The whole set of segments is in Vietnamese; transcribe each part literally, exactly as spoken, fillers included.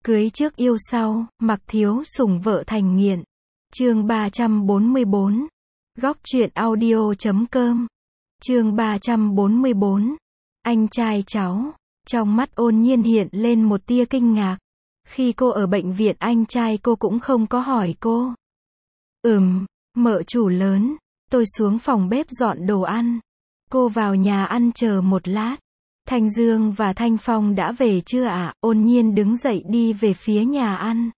Cưới trước yêu sau, mặc thiếu sủng vợ thành nghiện. Chương ba trăm bốn mươi bốn. Góc truyện audio chấm com. Chương ba trăm bốn mươi bốn. Anh trai cháu. Trong mắt Ôn Nhiên hiện lên một tia kinh ngạc. Khi cô ở bệnh viện anh trai cô cũng không có hỏi cô. Ừm, mợ chủ lớn, tôi xuống phòng bếp dọn đồ ăn. Cô vào nhà ăn chờ một lát. Thanh Dương và Thanh Phong đã về chưa ạ? Ôn Nhiên đứng dậy đi về phía nhà ăn.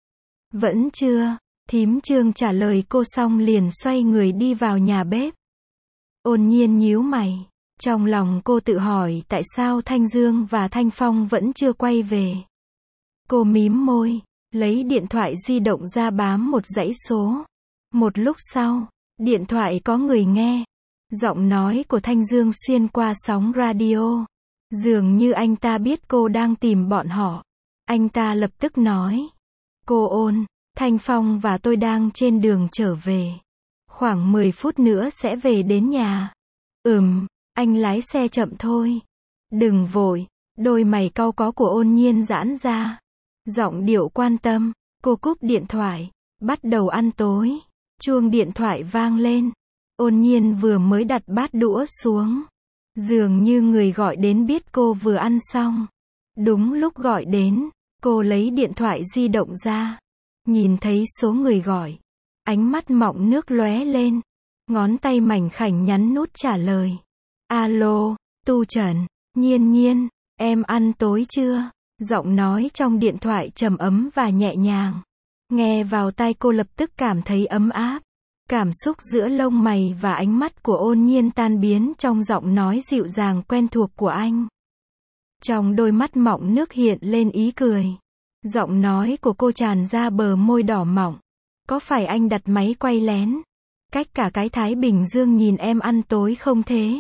Vẫn chưa, thím Trương trả lời cô xong liền xoay người đi vào nhà bếp. Ôn Nhiên nhíu mày. Trong lòng cô tự hỏi tại sao Thanh Dương và Thanh Phong vẫn chưa quay về. Cô mím môi, lấy điện thoại di động ra bám một dãy số. Một lúc sau, điện thoại có người nghe. Giọng nói của Thanh Dương xuyên qua sóng radio. Dường như anh ta biết cô đang tìm bọn họ. Anh ta lập tức nói. Cô Ôn, Thanh Phong và tôi đang trên đường trở về. Khoảng mười phút nữa sẽ về đến nhà. Ừm, anh lái xe chậm thôi. Đừng vội. Đôi mày cau có của Ôn Nhiên giãn ra. Giọng điệu quan tâm. Cô cúp điện thoại. Bắt đầu ăn tối. Chuông điện thoại vang lên. Ôn Nhiên vừa mới đặt bát đũa xuống. Dường như người gọi đến biết cô vừa ăn xong. Đúng lúc gọi đến, cô lấy điện thoại di động ra. Nhìn thấy số người gọi. Ánh mắt mọng nước lóe lên. Ngón tay mảnh khảnh nhắn nút trả lời. Alo, Tu Trần, Nhiên Nhiên, em ăn tối chưa? Giọng nói trong điện thoại trầm ấm và nhẹ nhàng. Nghe vào tai cô lập tức cảm thấy ấm áp. Cảm xúc giữa lông mày và ánh mắt của Ôn Nhiên tan biến trong giọng nói dịu dàng quen thuộc của anh. Trong đôi mắt mọng nước hiện lên ý cười. Giọng nói của cô tràn ra bờ môi đỏ mọng. Có phải anh đặt máy quay lén? Cách cả cái Thái Bình Dương nhìn em ăn tối không thế?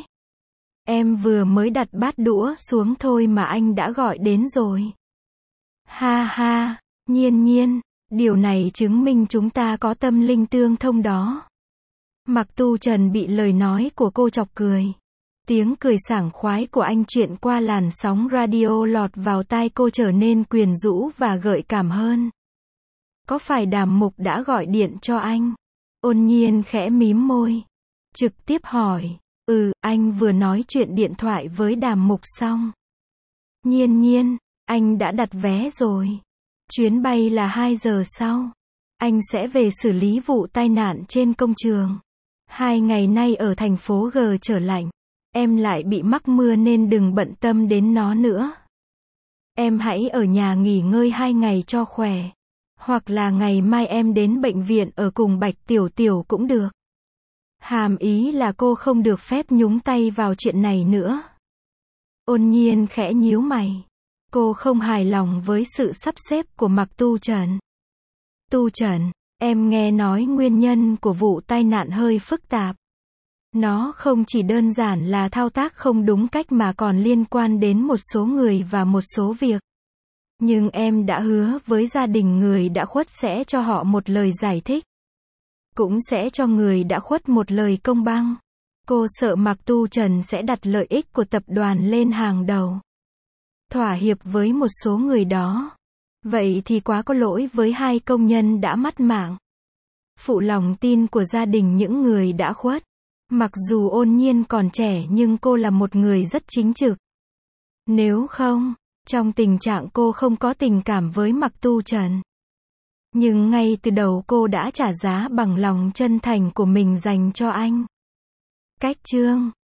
Em vừa mới đặt bát đũa xuống thôi mà anh đã gọi đến rồi. Ha ha, Nhiên Nhiên. Điều này chứng minh chúng ta có tâm linh tương thông đó. Mặc Tu Trần bị lời nói của cô chọc cười. Tiếng cười sảng khoái của anh truyền qua làn sóng radio lọt vào tai cô trở nên quyến rũ và gợi cảm hơn. Có phải Đàm Mục đã gọi điện cho anh? Ôn Nhiên khẽ mím môi. Trực tiếp hỏi. Ừ, anh vừa nói chuyện điện thoại với Đàm Mục xong. Nhiên Nhiên, anh đã đặt vé rồi. Chuyến bay là hai giờ sau. Anh sẽ về xử lý vụ tai nạn trên công trường. Hai ngày nay ở thành phố G trở lạnh. Em lại bị mắc mưa nên đừng bận tâm đến nó nữa. Em hãy ở nhà nghỉ ngơi hai ngày cho khỏe. Hoặc là ngày mai em đến bệnh viện ở cùng Bạch Tiểu Tiểu cũng được. Hàm ý là cô không được phép nhúng tay vào chuyện này nữa. Ôn Nhiên khẽ nhíu mày. Cô không hài lòng với sự sắp xếp của Mạc Tu Trần. Tu Trần, em nghe nói nguyên nhân của vụ tai nạn hơi phức tạp. Nó không chỉ đơn giản là thao tác không đúng cách mà còn liên quan đến một số người và một số việc. Nhưng em đã hứa với gia đình người đã khuất sẽ cho họ một lời giải thích. Cũng sẽ cho người đã khuất một lời công bằng. Cô sợ Mạc Tu Trần sẽ đặt lợi ích của tập đoàn lên hàng đầu. Thỏa hiệp với một số người đó. Vậy thì quá có lỗi với hai công nhân đã mất mạng. Phụ lòng tin của gia đình những người đã khuất. Mặc dù Ôn Nhiên còn trẻ nhưng cô là một người rất chính trực. Nếu không, trong tình trạng cô không có tình cảm với Mạc Tu Trần. Nhưng ngay từ đầu cô đã trả giá bằng lòng chân thành của mình dành cho anh. Cách chương